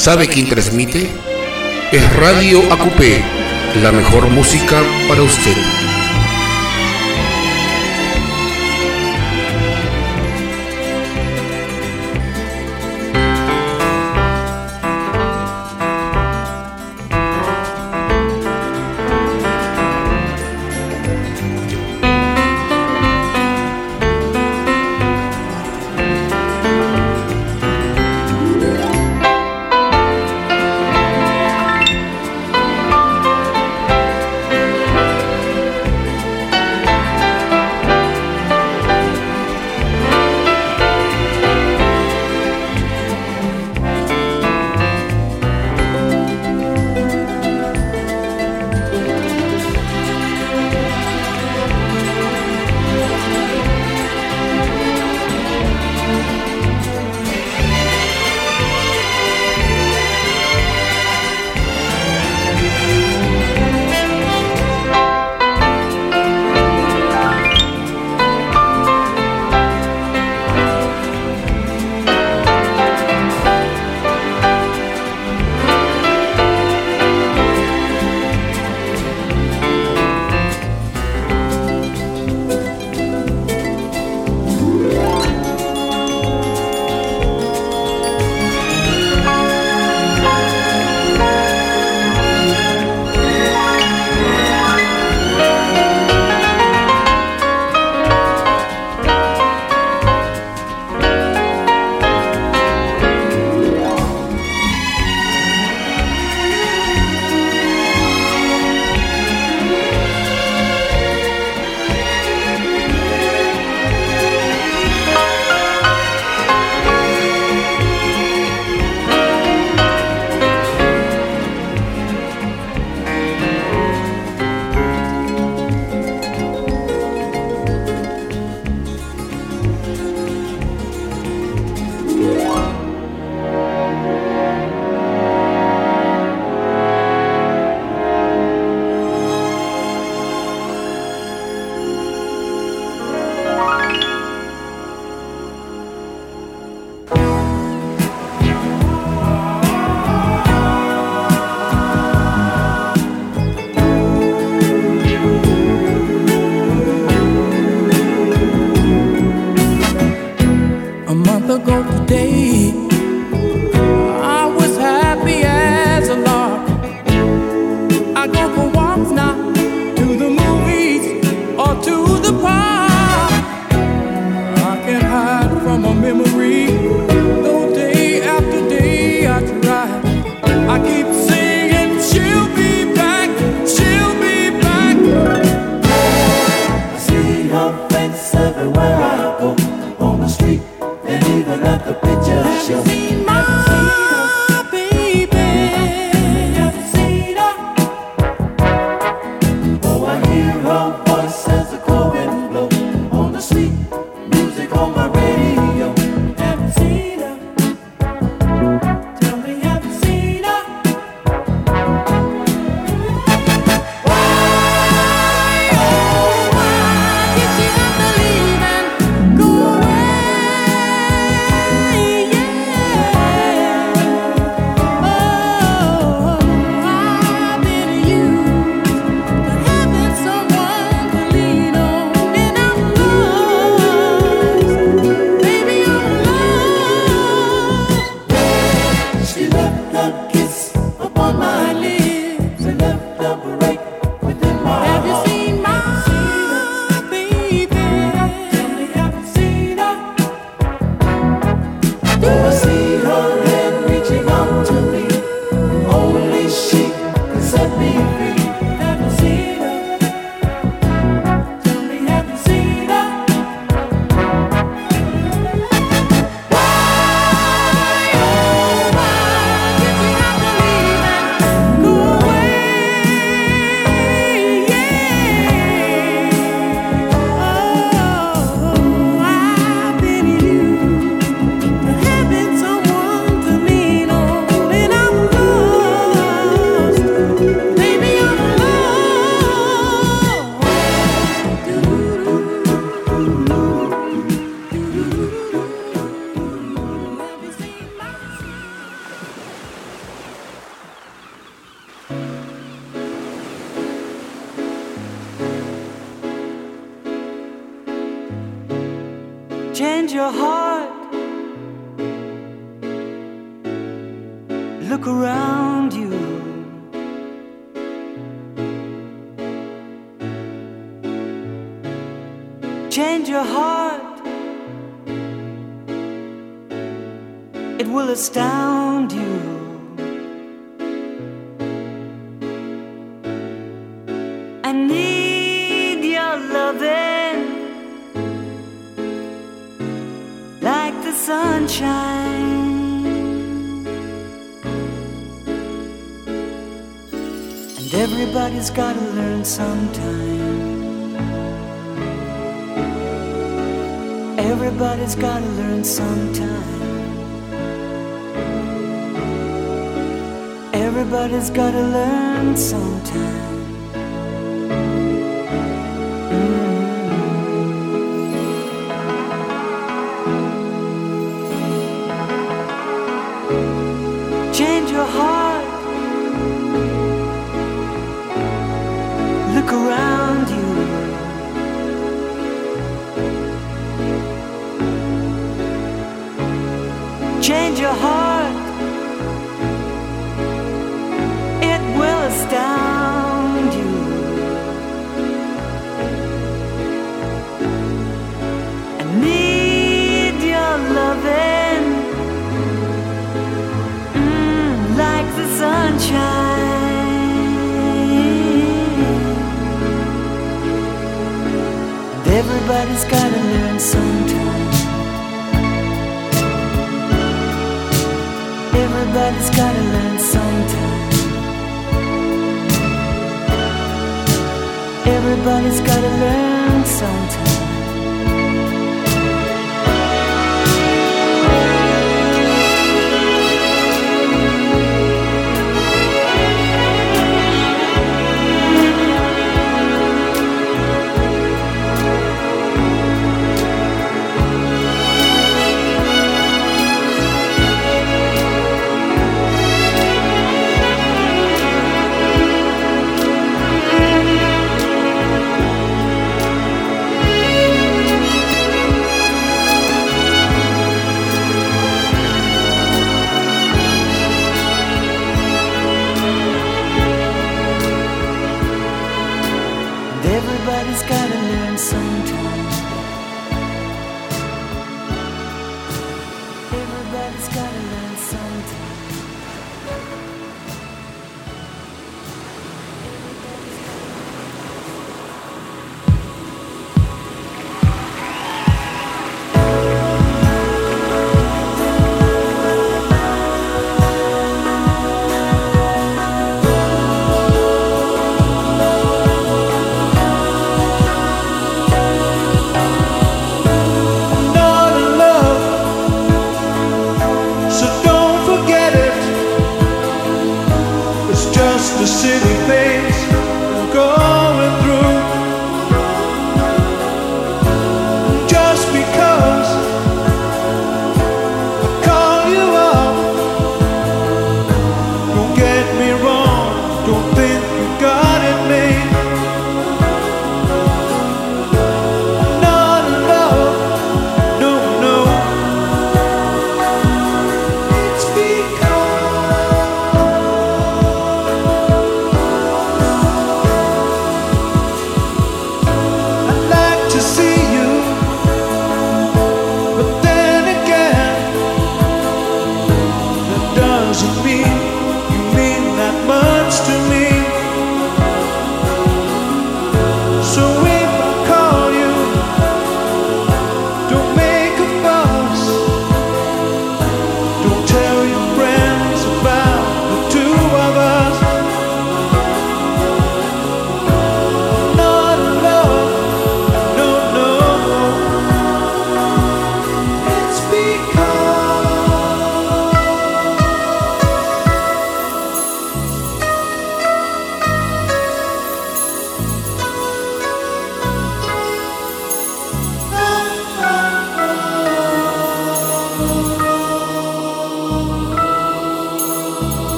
¿Sabe quién transmite? Es Radio AQP, la mejor música para usted. Change your heart. Look around you. Change your heart. It will astound you. I need your loving like the sunshine. And everybody's gotta learn sometime. Everybody's gotta learn sometime. Everybody's gotta learn sometime. Change your heart. Look around you. Change your heart. It will astound you. I need your loving like the sunshine. And everybody's gotta learn sometime. Everybody's gotta learn sometime. Everybody's gotta learn sometime. Everybody's gotta learn sometime. Everybody's gotta learn sometime. The city phase I'm going through. Just because I call you up, don't get me wrong, don't think you got it made. Not in love, no, no. It's because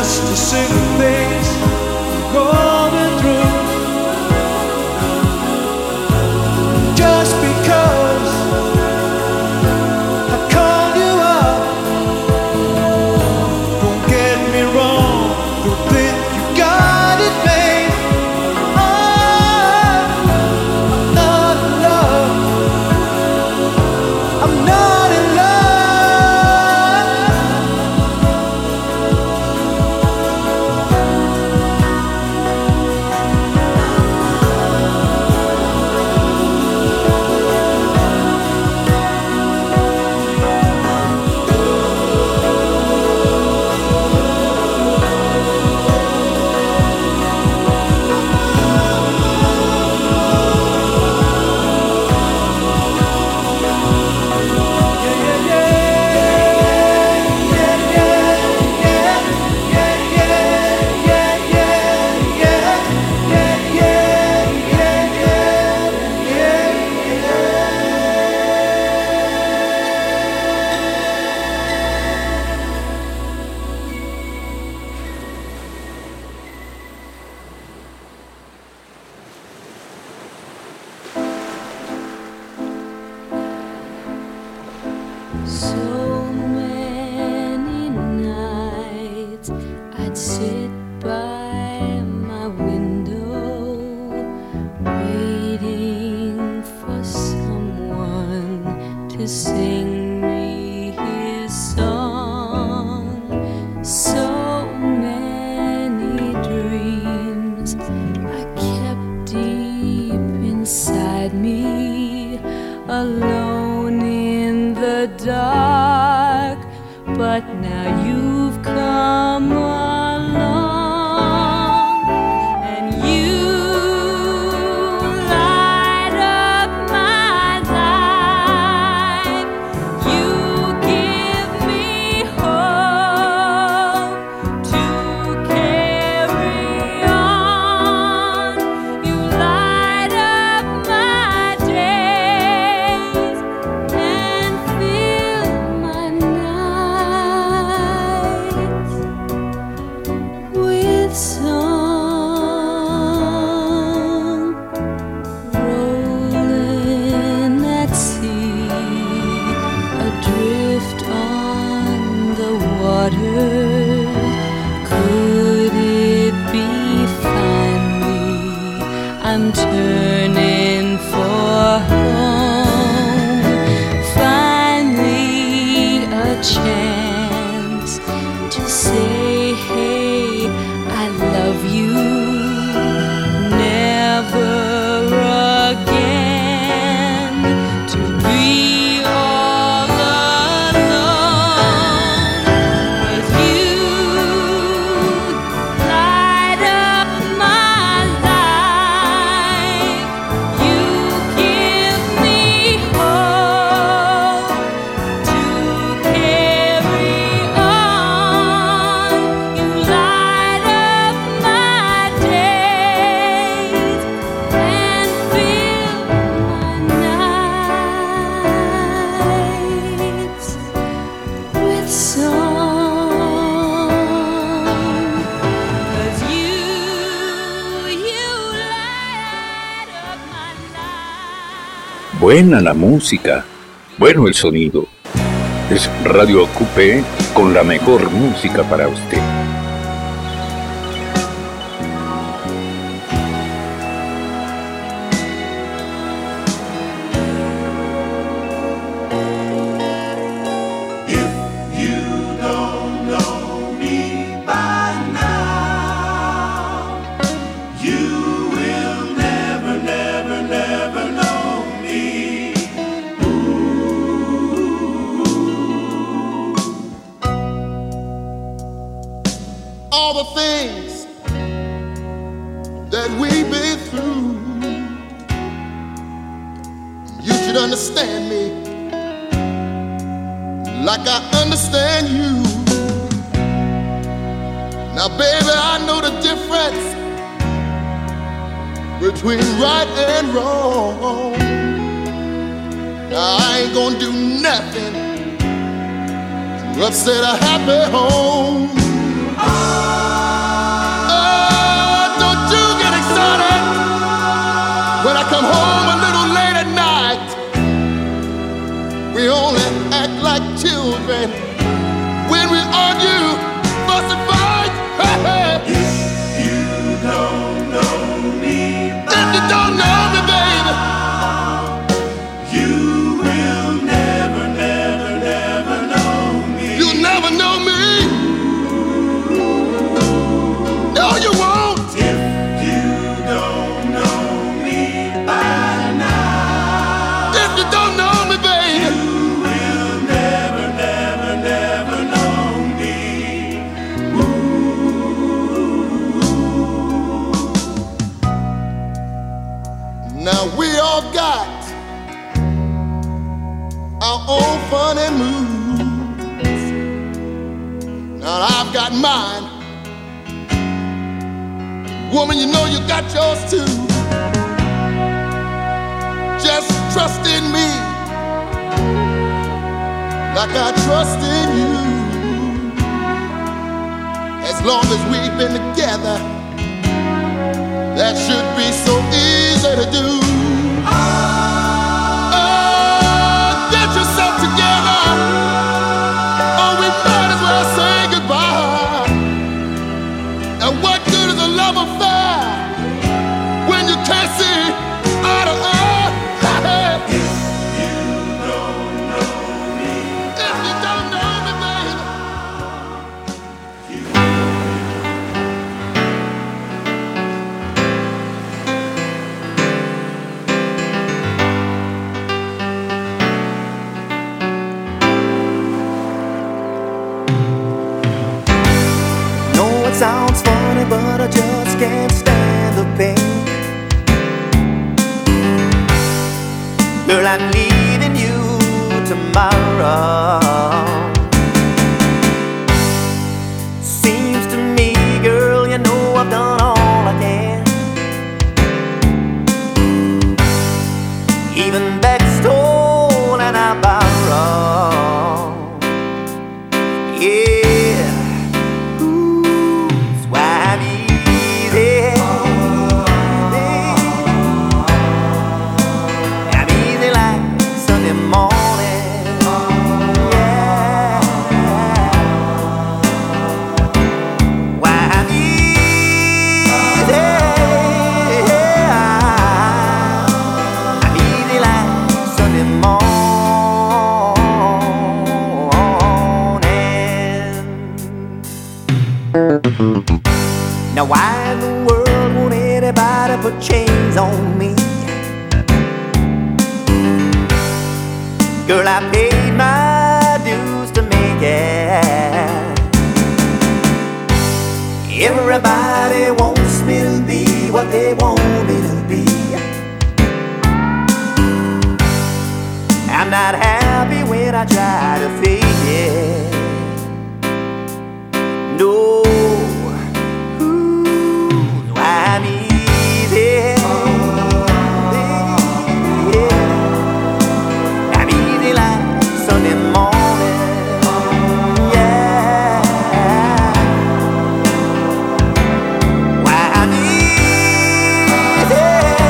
just to see the things going through. Just because I called you up, don't get me wrong, don't think you got it made. I'm not in love. I'm not in love. So many nights I'd sit by my window, waiting for someone to sing me his song. So many dreams I kept deep inside me, alone in the dark, but now you've come along and you light up my life. You give me hope to carry on. You light up my days and fill my nights with song. Rolling at sea, adrift on the waters. Could it be finally I'm turning for home? Finally a chance to say, hey, I love you. Never again to be all alone. 'Cause you light up my life. You give me hope to carry on. You light up my days and fill my nights with song. 'Cause you light up my life. Buena la música, bueno el sonido. Es Radio Coupé con la mejor música para usted. All the things that we've been through, you should understand me like I understand you. Now, baby, I know the difference between right and wrong. Now, I ain't gonna do nothing to upset a happy home. Oh. We only act like children when we argue, fuss and fight. If you don't know me, if you don't know me, baby, you will never, never, never know me. You'll never know me. No, you won't. If you don't know me by now, if you don't know me, baby, you will never, never, never know me. Now we all got our own funny moves. Now I've got mine. Woman, you know you got yours too. Just trust in me like I trust in you. As long as we've been together, that should be so easy to do. Oh, get yourself together, or we might as well say goodbye. And what good is a love affair when you can't see eye to eye? If you don't know me, if you don't know me, baby. No, it sounds funny, but I just can't stand the pain. Girl, I'm leaving you tomorrow. Seems to me, girl, you know I've done all I can. Even back stolen I borrow. Yeah. Now why in the world won't anybody put chains on me? Girl, I paid my dues to make it. Everybody wants me to be what they want me to be. I'm not happy when I try to fake it. No. I'm easy. I'm easy like Sunday morning. Yeah. Why I'm easy.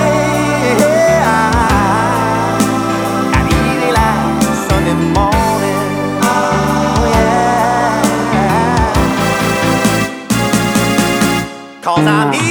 I'm easy like Sunday morning. Oh yeah. 'Cause I'm easy.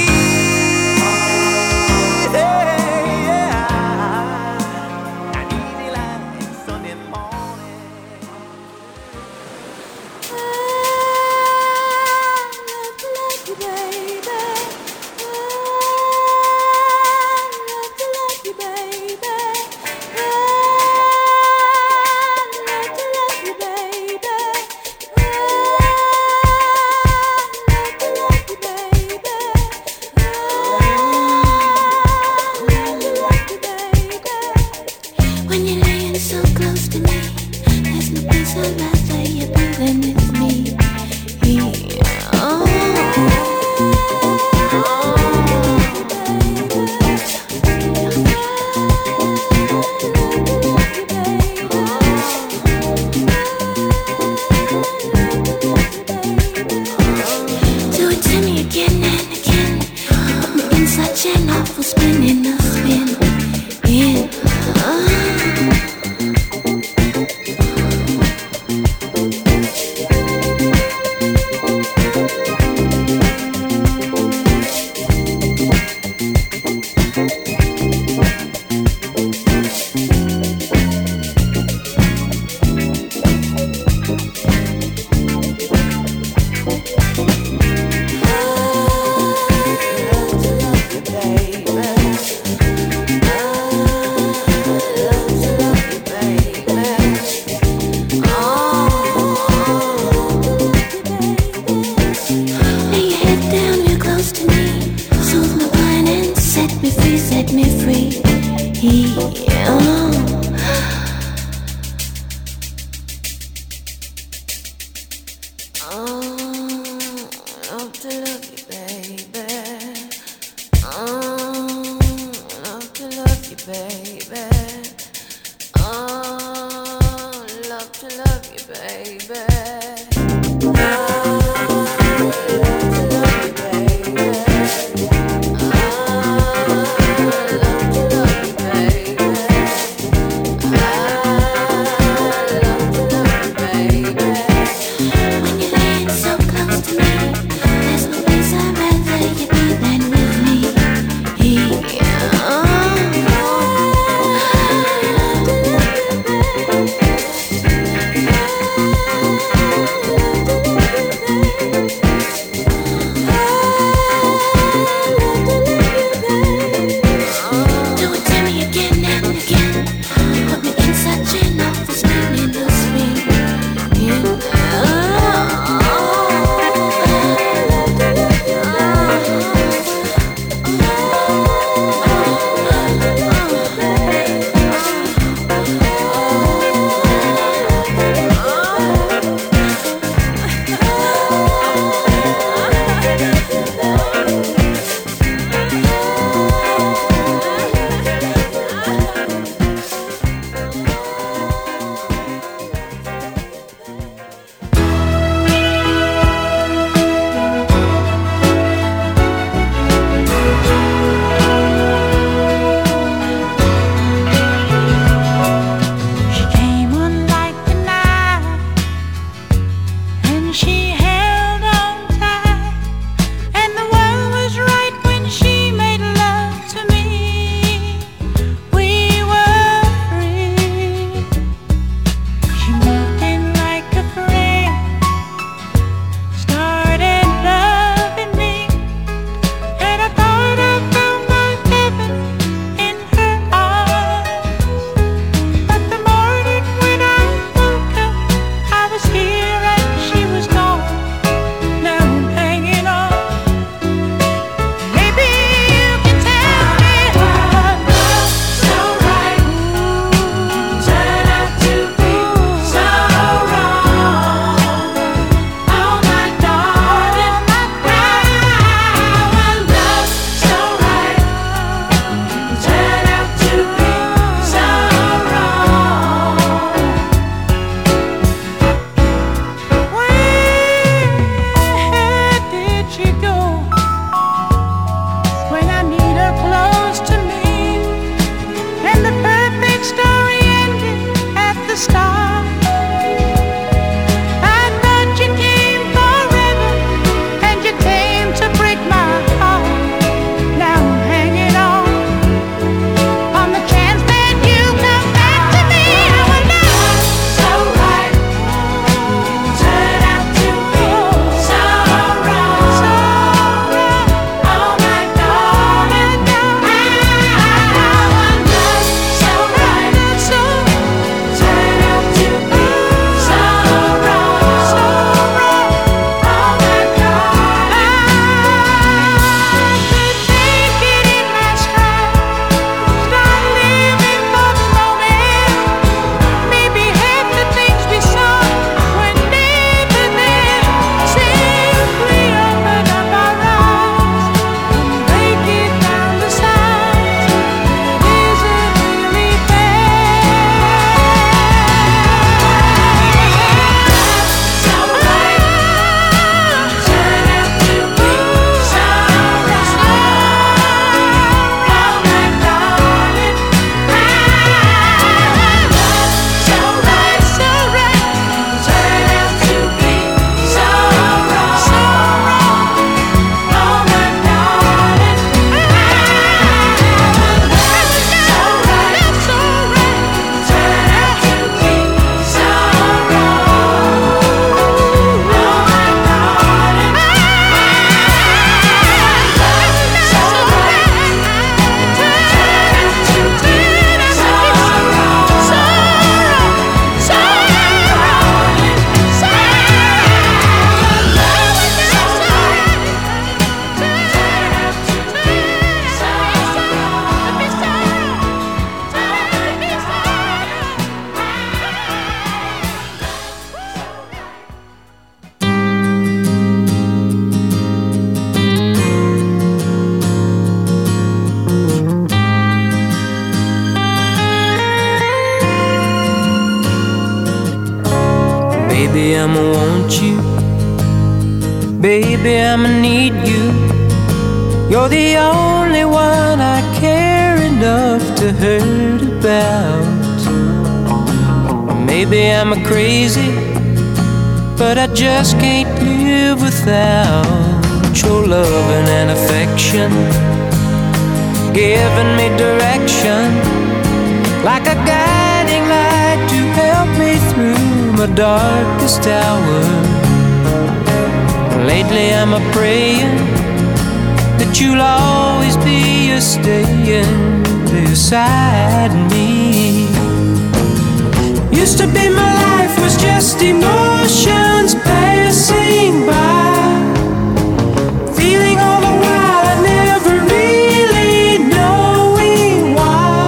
Baby Baby, I'ma want you. Baby, I'ma need you. You're the only one I care enough to hurt about. Maybe I'm a crazy, but I just can't live without your loving and affection, giving me direction, like a guiding light to help me through my darkest hour. Lately I'm a praying that you'll always be a staying beside me. Used to be my life was just emotions passing by, feeling all the while I never really knowing why.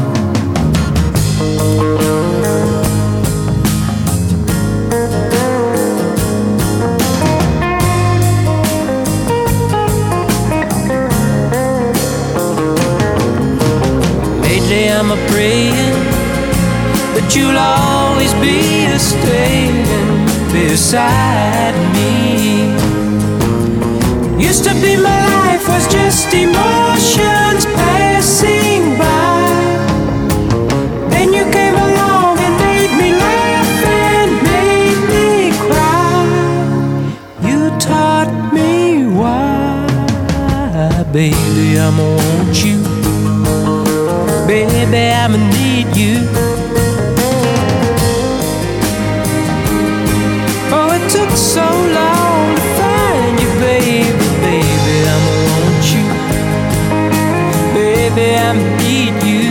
Lately I'm a praying that you'll always be a staying beside me. Used to be my life was just emotions passing by. Then you came along and made me laugh and made me cry. You taught me why. Baby, I'ma want you. Baby, I'ma need you. Oh, it took so long to find you, baby. Baby, I'ma want you. Baby, I'ma need you.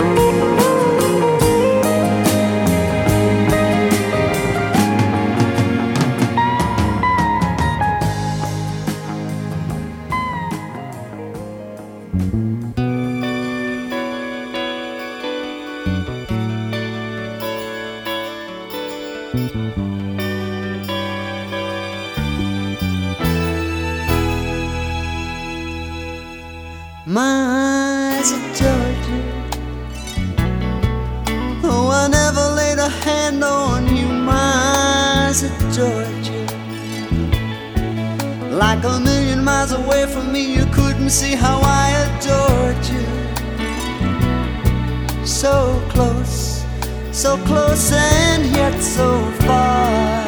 My eyes of Georgia. Oh, I never laid a hand on you. My eyes of Georgia. Like a million miles away from me, you couldn't see how I adored you. So close and yet so far.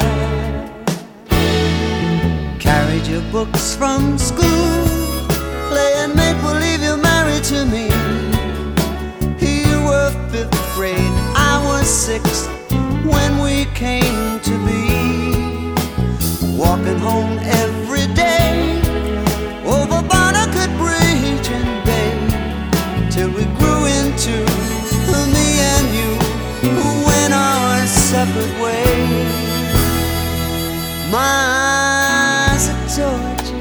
Carried your books from school, playing make-believe you're married to me. You were 5th grade, I was 6th when we came to be. Walking home every day over Barnacle Bridge and Bay, till we grew into me and you, who went our separate ways. My eyes adored you.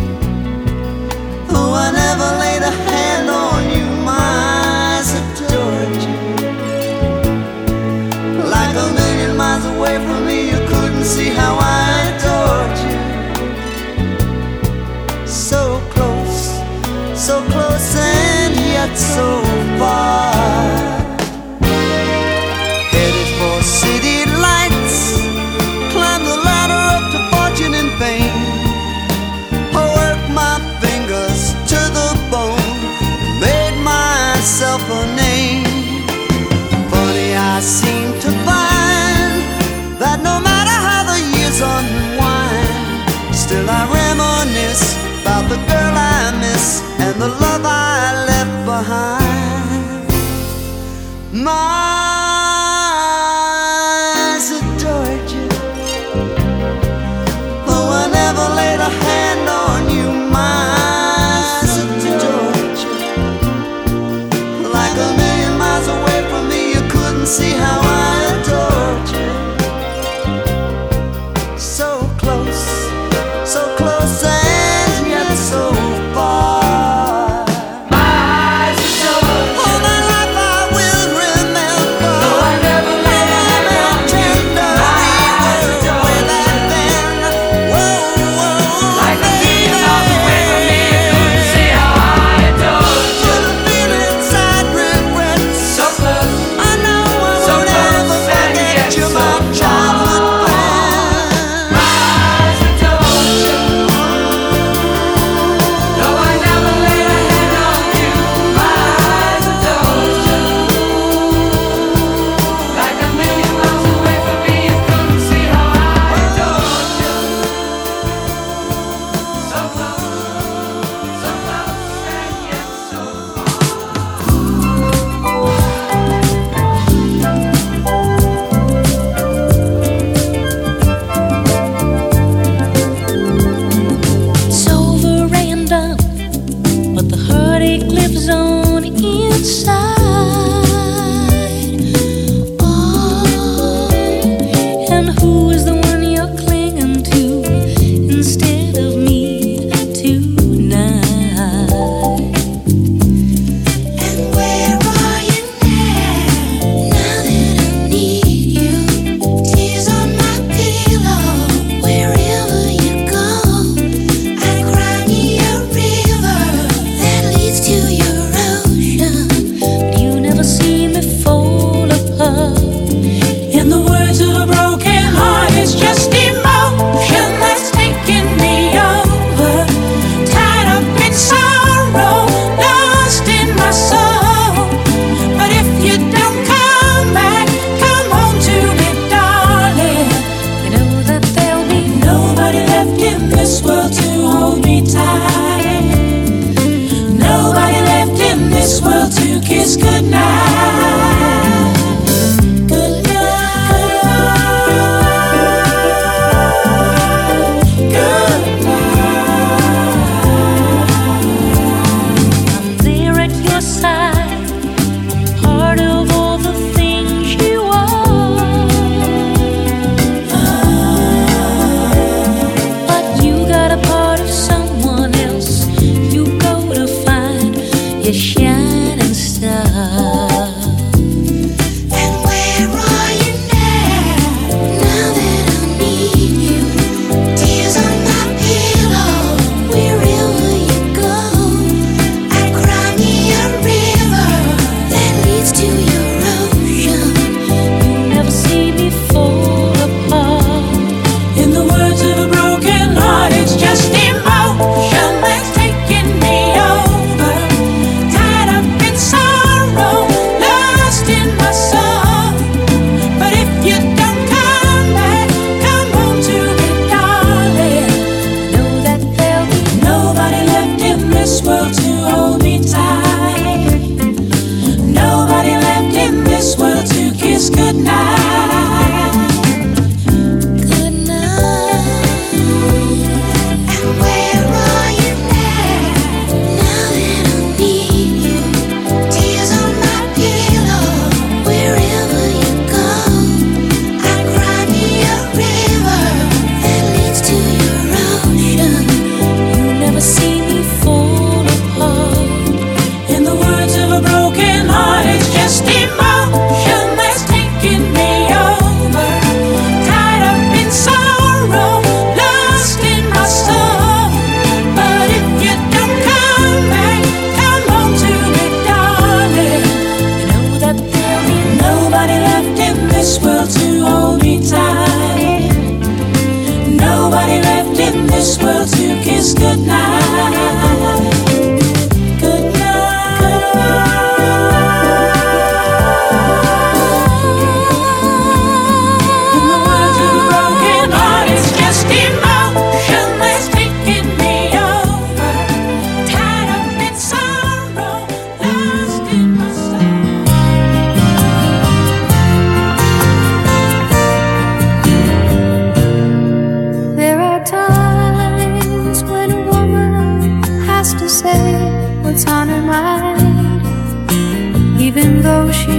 Oh, I never laid a hand on you. My eyes adored you. Like a million miles away from me, you couldn't see how I adored you. So close and yet so far. Headed for city lights, climbed the ladder up to fortune and fame. I worked my fingers to the bone, made myself a name. Funny, I seem to find that no matter how the years unwind, still I reminisce about the girl I miss and the love I left behind. My eyes adored you. Oh, I never laid a hand on you. My eyes adored you. Like a million miles away from me, you couldn't see how I adored you. So close and yet so far. My eyes adored you. All my life I will remember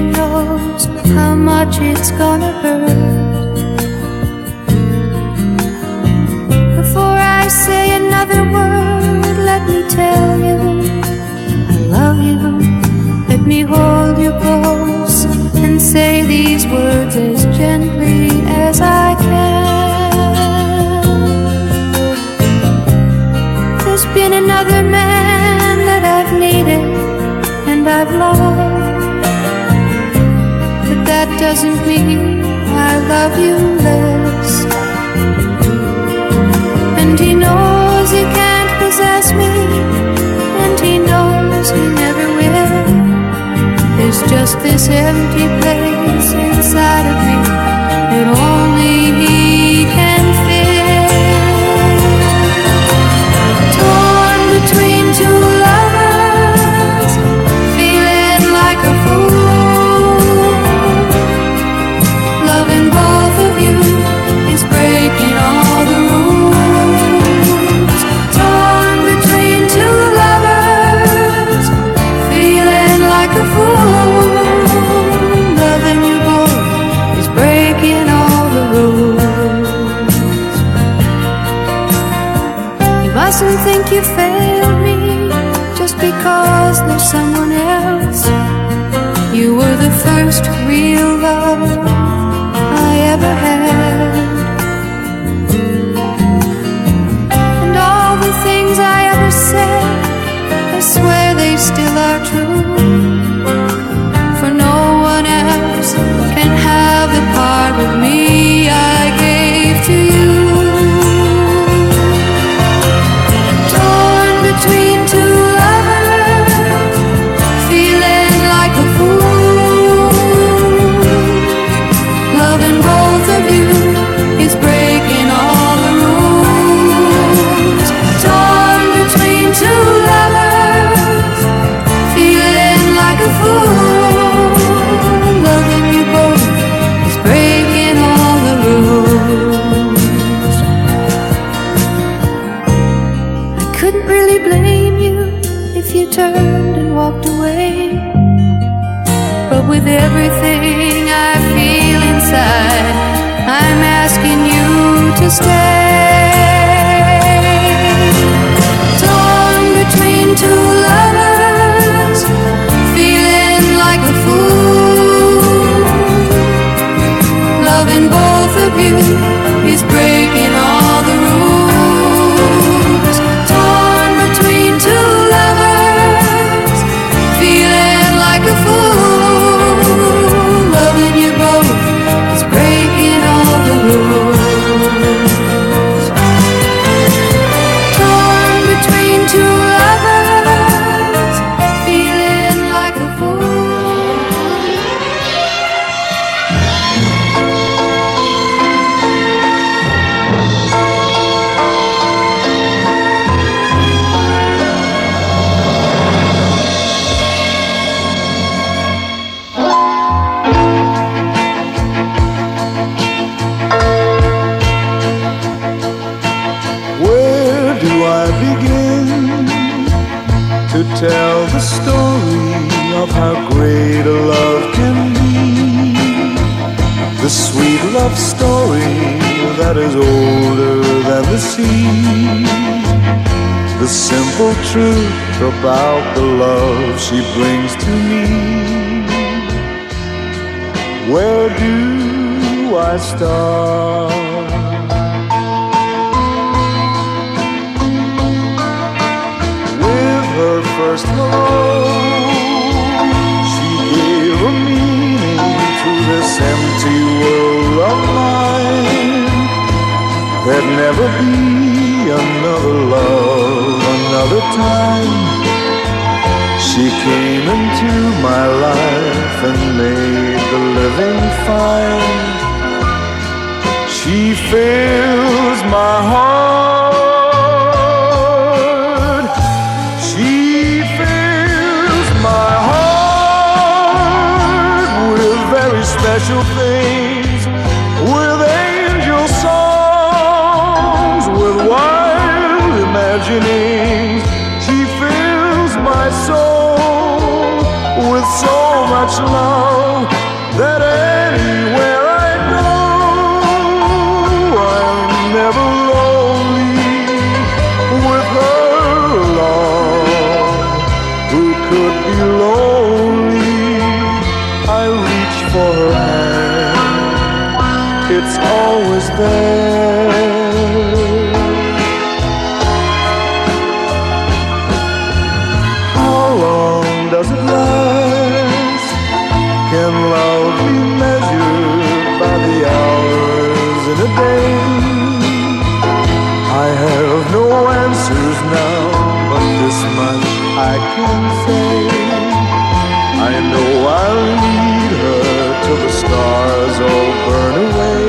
knows how much it's gonna hurt. Before I say another word, let me tell you I love you. Let me hold you close and say these words as gently as I can. There's been another man that I've needed and I've loved, but that doesn't mean I love you less. And he knows he can't possess me, and he knows he never will. There's just this empty place inside of me that only he can fill. Torn between two lovers, feeling like a fool. Loving both of you is breaking all the rules. Torn between two lovers, feeling like a fool. Loving you both is breaking all the rules. You mustn't think you failed me just because there's someone else. You were the first real love I ever had. And all the things I ever said, I swear they still are true. For no one else can have the part of me I gave to you. Torn between two lovers, feeling like a fool. Loving both of you is breaking all the rules. Torn between two lovers, feeling like a fool. Loving you both is breaking all the rules. I couldn't really blame you if you turned and walked away, but with everything I feel inside, I'm asking you to stay. Torn between two lovers, feeling like a fool. Loving both of you is breaking all the rules. Torn between two lovers, feeling like a fool. Loving you both is breaking all the rules. Torn between two lovers, feeling like a fool. Where do I begin to tell the story of how great a love can be? The sweet love story that is older than the sea. The simple truth about the love she brings to me. Where do I start? Her first love, she gave a meaning to this empty world of mine. There'd never be another love, another time. She came into my life and made the living fine. She fills my heart. Special things, with angel songs, with wild imaginings. She fills my soul with so much love reach for her hand, it's always there. How long does it last? Can love be measured by the hours in a day? I have no answers now, but this much I can say. I know I'll need her till the stars all burn away,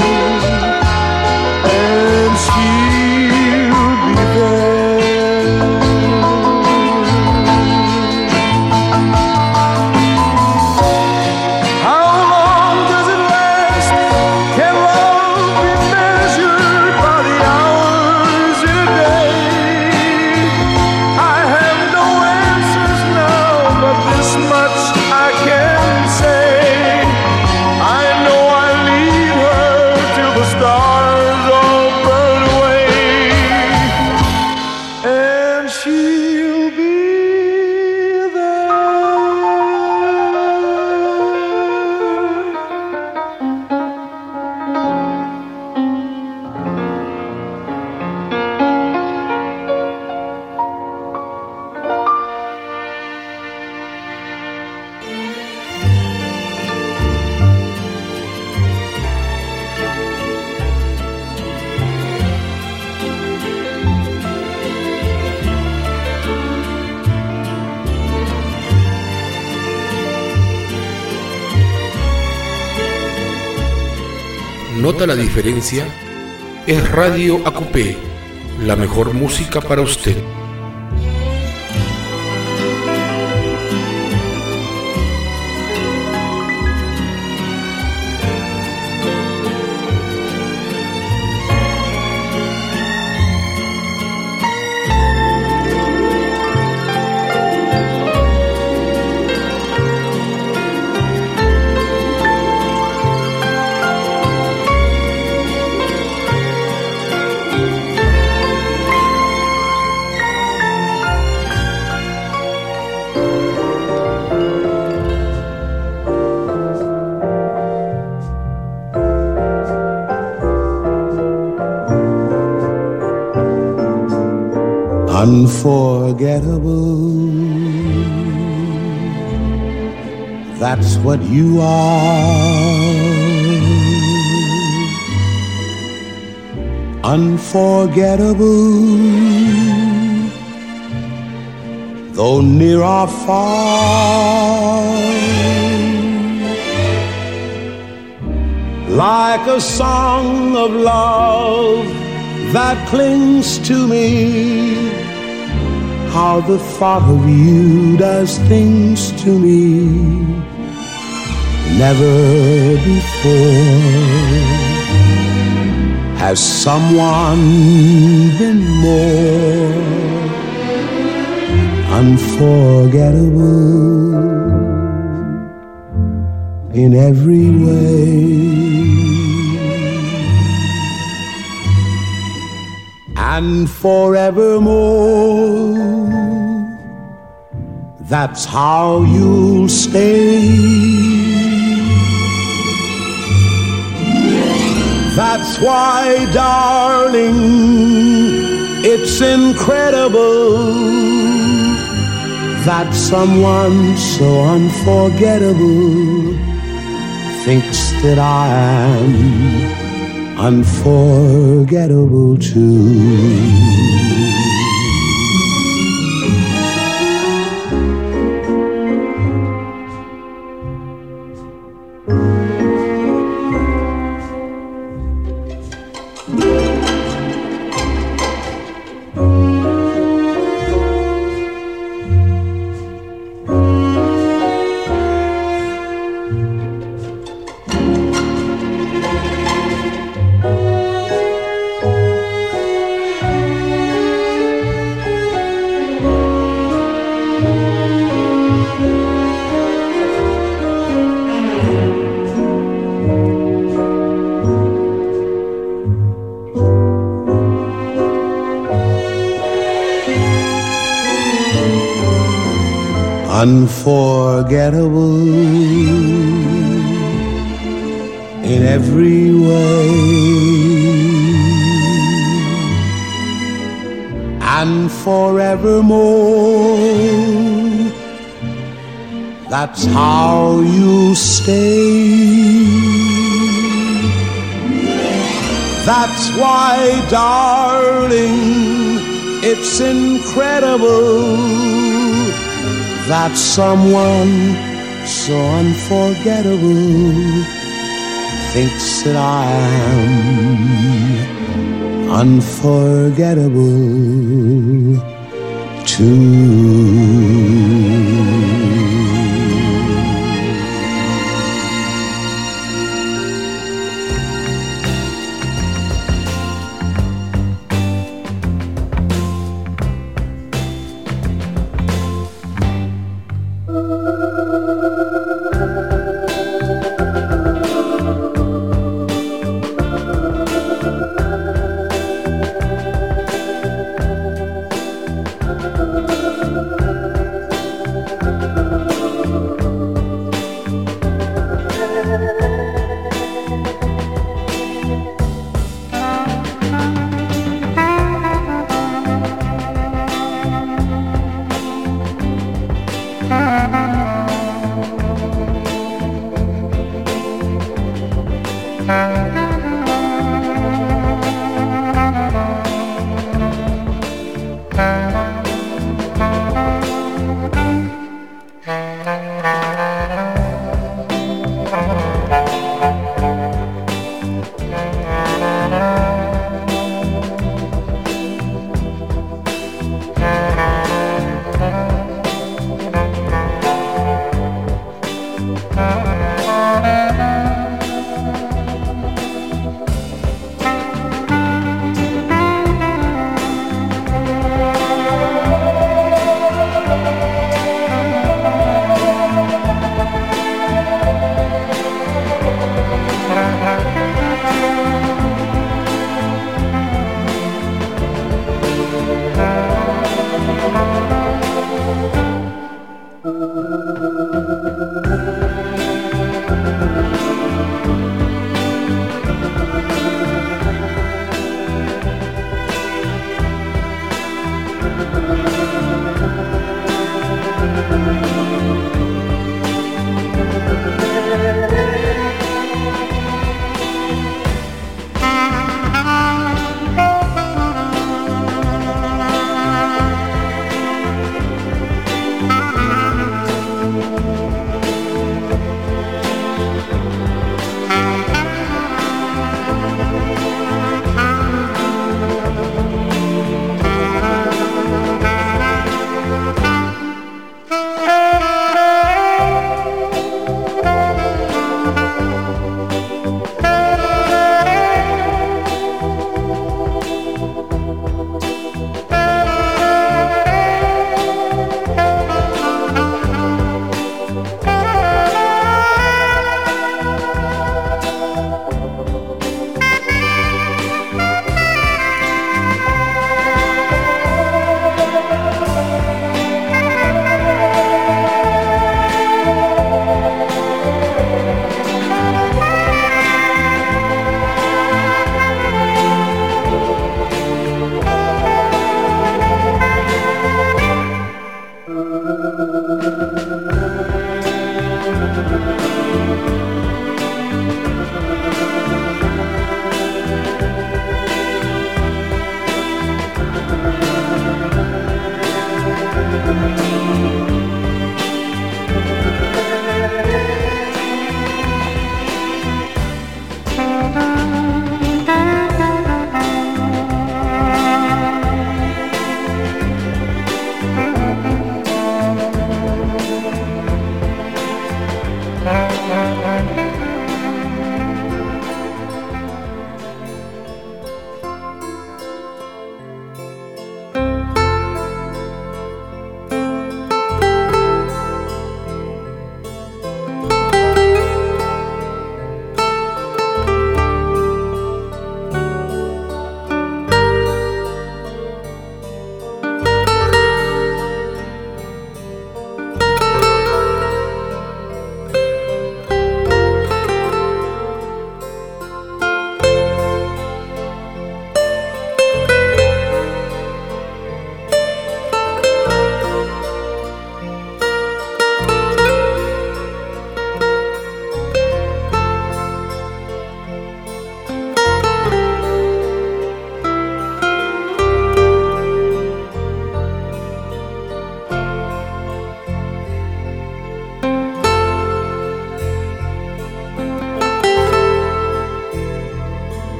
and she'll be there. How long does it last? Can love be measured by the hours in a day? I have no answers now, but this much I can say. I know I need her till the stars all burn away, and she'll be there. ¿Nota la diferencia? Es Radio AQP, la mejor música para usted. Unforgettable, that's what you are. Unforgettable, though near or far. Like a song of love that clings to me, how the thought of you does things to me. Never before has someone been more unforgettable in every way. And forevermore, that's how you'll stay. That's why, darling, it's incredible that someone so unforgettable thinks that I am unforgettable too. Unforgettable, in every way. And forevermore, that's how you stay. That's why, darling, it's incredible that someone so unforgettable thinks that I am unforgettable too.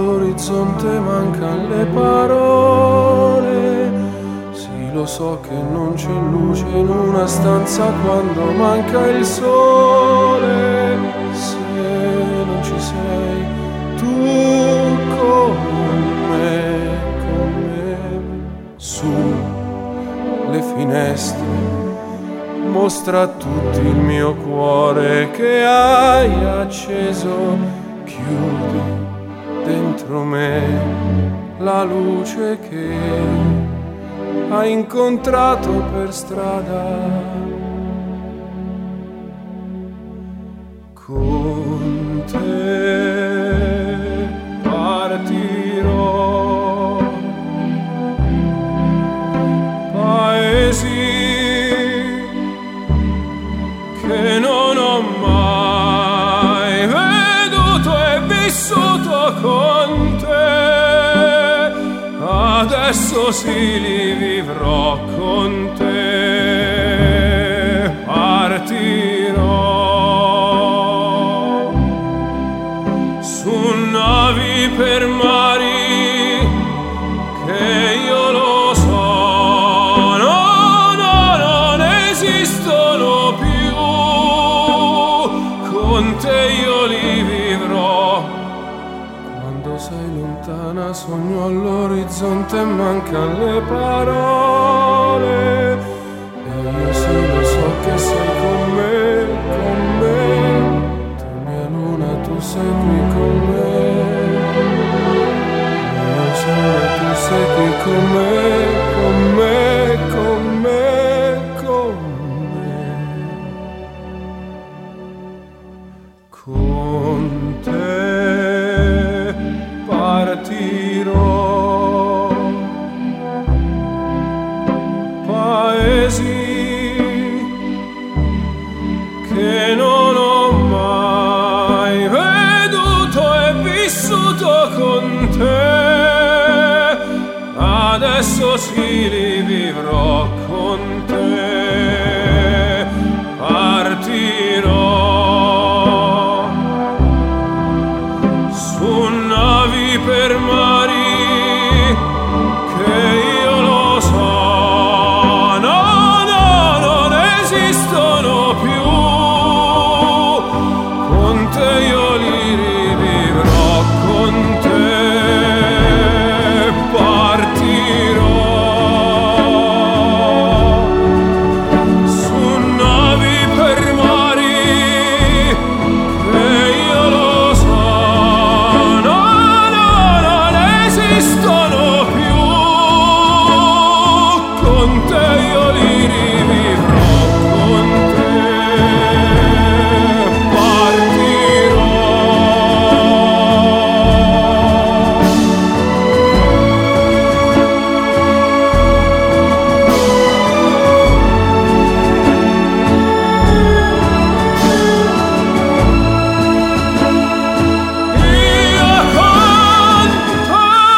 all'orizzonte mancano le parole. Sì, lo so che non c'è luce in una stanza quando manca il sole. Se non ci sei tu con me, su le finestre mostra a tutti il mio cuore che hai acceso, chiudi dentro me la luce che hai incontrato per strada. Con te partirò, paesi che non ho mai veduto e vissuto con te, adesso sì li vivrò con te, partirò su navi per mari che io lo so, non esistono più. Con te io li vivrò. Quando sei lontana sogno all'orizzonte e mancano le parole. E io sì lo so che sei con me, tu mia luna, tu sei qui con me. Io sono e tu sei qui con me, con me, con me, con me. Con te partirò, paesi che non ho mai veduto e vissuto con te, adesso sì li vivrò con te, partirò su navi per mari che io lo so, non esistono più. Con te io li rivivrò, con te partirò su navi per mari che io lo so. Con te io li rivivrò, con te partirò. Io con te.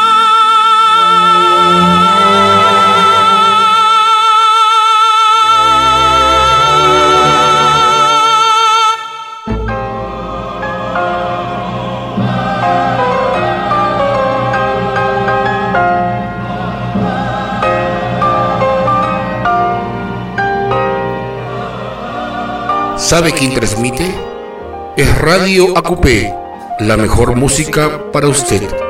¿Sabe quién transmite? Es Radio AQP, la mejor música para usted.